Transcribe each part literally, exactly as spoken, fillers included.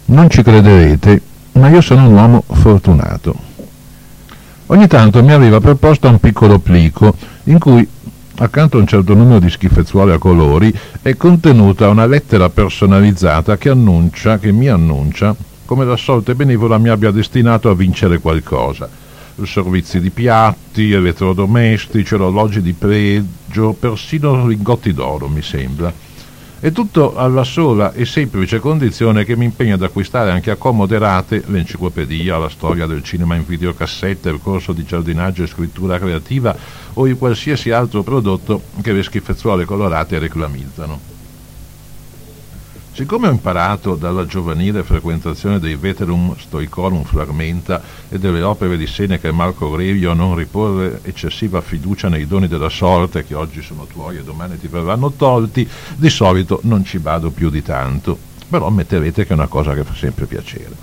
Non ci crederete, ma io sono un uomo fortunato. Ogni tanto mi arriva per posta un piccolo plico in cui, accanto a un certo numero di schifezzuole a colori, è contenuta una lettera personalizzata che annuncia, che mi annuncia, come la sorte benevola mi abbia destinato a vincere qualcosa. Servizi di piatti, elettrodomestici, orologi di pregio, persino lingotti d'oro, mi sembra. E tutto alla sola e semplice condizione che mi impegna ad acquistare anche a comode rate l'enciclopedia, la storia del cinema in videocassette, il corso di giardinaggio e scrittura creativa o il qualsiasi altro prodotto che le schifezzuole colorate reclamizzano. Siccome ho imparato dalla giovanile frequentazione dei Veterum Stoicorum Fragmenta e delle opere di Seneca e Marco Aurelio a non riporre eccessiva fiducia nei doni della sorte che oggi sono tuoi e domani ti verranno tolti, di solito non ci vado più di tanto, però ammetterete che è una cosa che fa sempre piacere.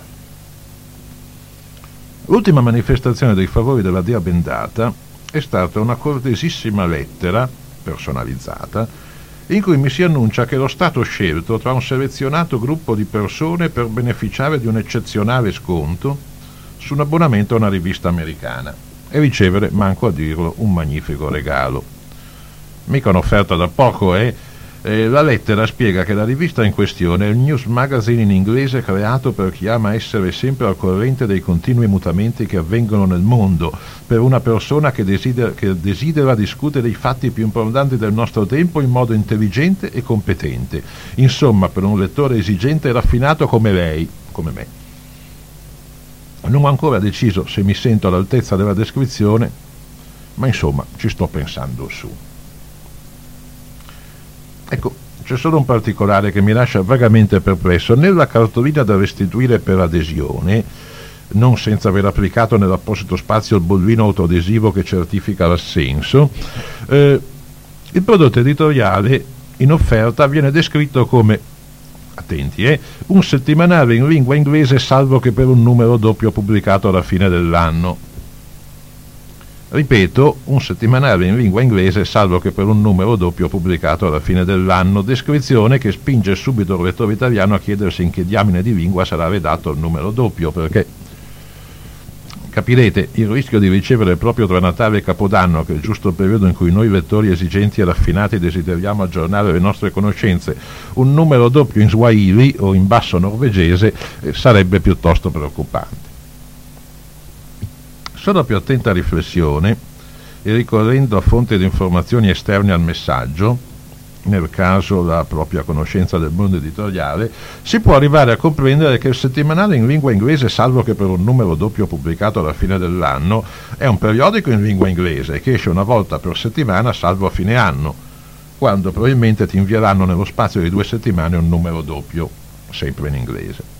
L'ultima manifestazione dei favori della dea bendata è stata una cortesissima lettera personalizzata in cui mi si annuncia che lo Stato scelto tra un selezionato gruppo di persone per beneficiare di un eccezionale sconto su un abbonamento a una rivista americana e ricevere, manco a dirlo, un magnifico regalo. Mica un'offerta da poco, eh? Eh, la lettera spiega che la rivista in questione è il news magazine in inglese creato per chi ama essere sempre al corrente dei continui mutamenti che avvengono nel mondo, per una persona che desidera, che desidera discutere i fatti più importanti del nostro tempo in modo intelligente e competente. Insomma, per un lettore esigente e raffinato come lei, come me. Non ho ancora deciso se mi sento all'altezza della descrizione, ma insomma ci sto pensando su. Ecco, c'è solo un particolare che mi lascia vagamente perplesso. Nella cartolina da restituire per adesione, non senza aver applicato nell'apposito spazio il bollino autoadesivo che certifica l'assenso, eh, il prodotto editoriale in offerta viene descritto come, attenti, eh, un settimanale in lingua inglese salvo che per un numero doppio pubblicato alla fine dell'anno. Ripeto, un settimanale in lingua inglese salvo che per un numero doppio pubblicato alla fine dell'anno, descrizione che spinge subito il lettore italiano a chiedersi in che diamine di lingua sarà redatto il numero doppio, perché capirete il rischio di ricevere proprio tra Natale e Capodanno, che è il giusto periodo in cui noi lettori esigenti e raffinati desideriamo aggiornare le nostre conoscenze, un numero doppio in Swahili o in basso norvegese, eh, sarebbe piuttosto preoccupante. Solo più attenta riflessione e ricorrendo a fonti di informazioni esterne al messaggio, nel caso la propria conoscenza del mondo editoriale, si può arrivare a comprendere che il settimanale in lingua inglese, salvo che per un numero doppio pubblicato alla fine dell'anno, è un periodico in lingua inglese che esce una volta per settimana salvo a fine anno, quando probabilmente ti invieranno nello spazio di due settimane un numero doppio, sempre in inglese.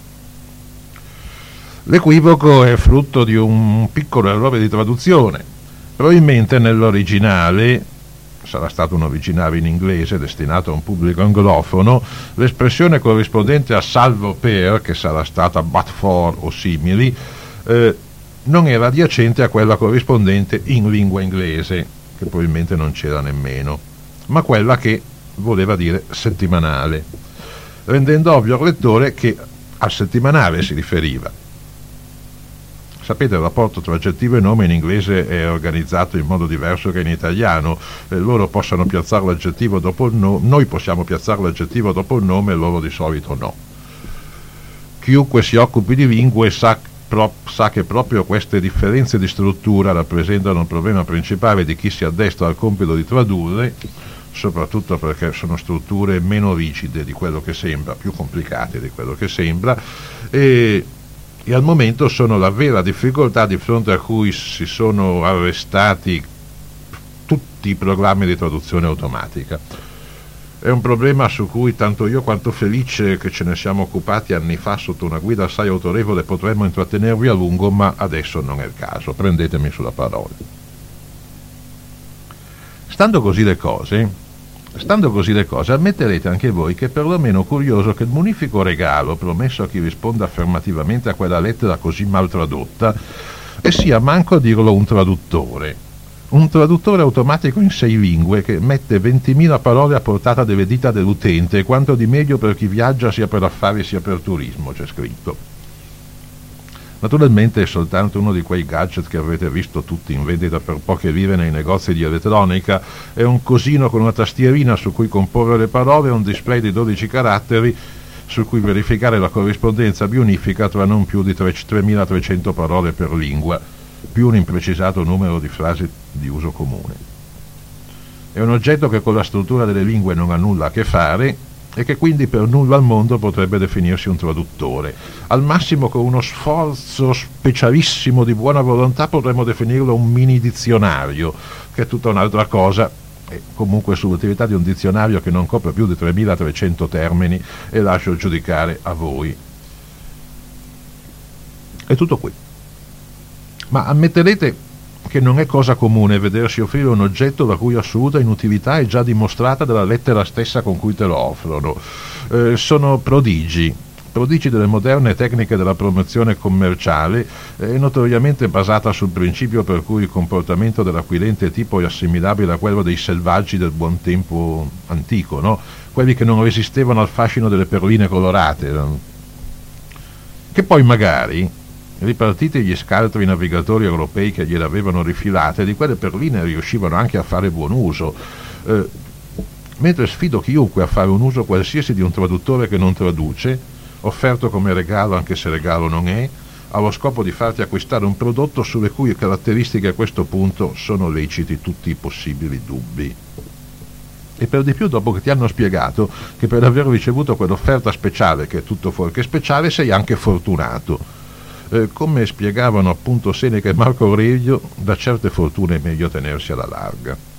L'equivoco è frutto di un piccolo errore di traduzione. Probabilmente nell'originale, sarà stato un originale in inglese destinato a un pubblico anglofono, l'espressione corrispondente a salvo per, che sarà stata but for o simili, eh, non era adiacente a quella corrispondente in lingua inglese, che probabilmente non c'era nemmeno, ma quella che voleva dire settimanale, rendendo ovvio al lettore che al settimanale si riferiva. Sapete, il rapporto tra aggettivo e nome in inglese è organizzato in modo diverso che in italiano. Eh, loro possono piazzare l'aggettivo dopo il nome, noi possiamo piazzare l'aggettivo dopo il nome e loro di solito no. Chiunque si occupi di lingue sa, pro, sa che proprio queste differenze di struttura rappresentano il problema principale di chi si addestra al compito di tradurre, soprattutto perché sono strutture meno rigide di quello che sembra, più complicate di quello che sembra, e e al momento sono la vera difficoltà di fronte a cui si sono arrestati tutti i programmi di traduzione automatica. È un problema su cui tanto io quanto Felice, che ce ne siamo occupati anni fa sotto una guida assai autorevole, potremmo intrattenervi a lungo, ma adesso non è il caso, prendetemi sulla parola. Stando così le cose, Stando così le cose, ammetterete anche voi che è perlomeno curioso che il munifico regalo promesso a chi risponda affermativamente a quella lettera così mal tradotta e sia, manco a dirlo, un traduttore, un traduttore automatico in sei lingue che mette ventimila parole a portata delle dita dell'utente, quanto di meglio per chi viaggia sia per affari sia per turismo, c'è scritto. Naturalmente è soltanto uno di quei gadget che avrete visto tutti in vendita per poche lire nei negozi di elettronica, è un cosino con una tastierina su cui comporre le parole e un display di dodici caratteri su cui verificare la corrispondenza bionifica tra non più di tremilatrecento parole per lingua, più un imprecisato numero di frasi di uso comune. È un oggetto che con la struttura delle lingue non ha nulla a che fare e che quindi per nulla al mondo potrebbe definirsi un traduttore. Al massimo con uno sforzo specialissimo di buona volontà potremmo definirlo un mini dizionario, che è tutta un'altra cosa, e comunque sull'utilità di un dizionario che non copre più di tremilatrecento termini e lascio giudicare a voi. È tutto qui. Ma ammetterete che non è cosa comune vedersi offrire un oggetto la cui assoluta inutilità è già dimostrata dalla lettera stessa con cui te lo offrono. Eh, sono prodigi, prodigi delle moderne tecniche della promozione commerciale, eh, notoriamente basata sul principio per cui il comportamento dell'acquirente tipo è assimilabile a quello dei selvaggi del buon tempo antico, no? Quelli che non resistevano al fascino delle perline colorate, che poi magari, ripartiti gli scaltri navigatori europei che gliele avevano rifilate, di quelle perline riuscivano anche a fare buon uso, eh, mentre sfido chiunque a fare un uso qualsiasi di un traduttore che non traduce, offerto come regalo anche se regalo non è, allo scopo di farti acquistare un prodotto sulle cui caratteristiche a questo punto sono leciti tutti i possibili dubbi. E per di più dopo che ti hanno spiegato che per aver ricevuto quell'offerta speciale, che è tutto fuorché speciale, sei anche fortunato. Eh, come spiegavano appunto Seneca e Marco Aurelio, da certe fortune è meglio tenersi alla larga.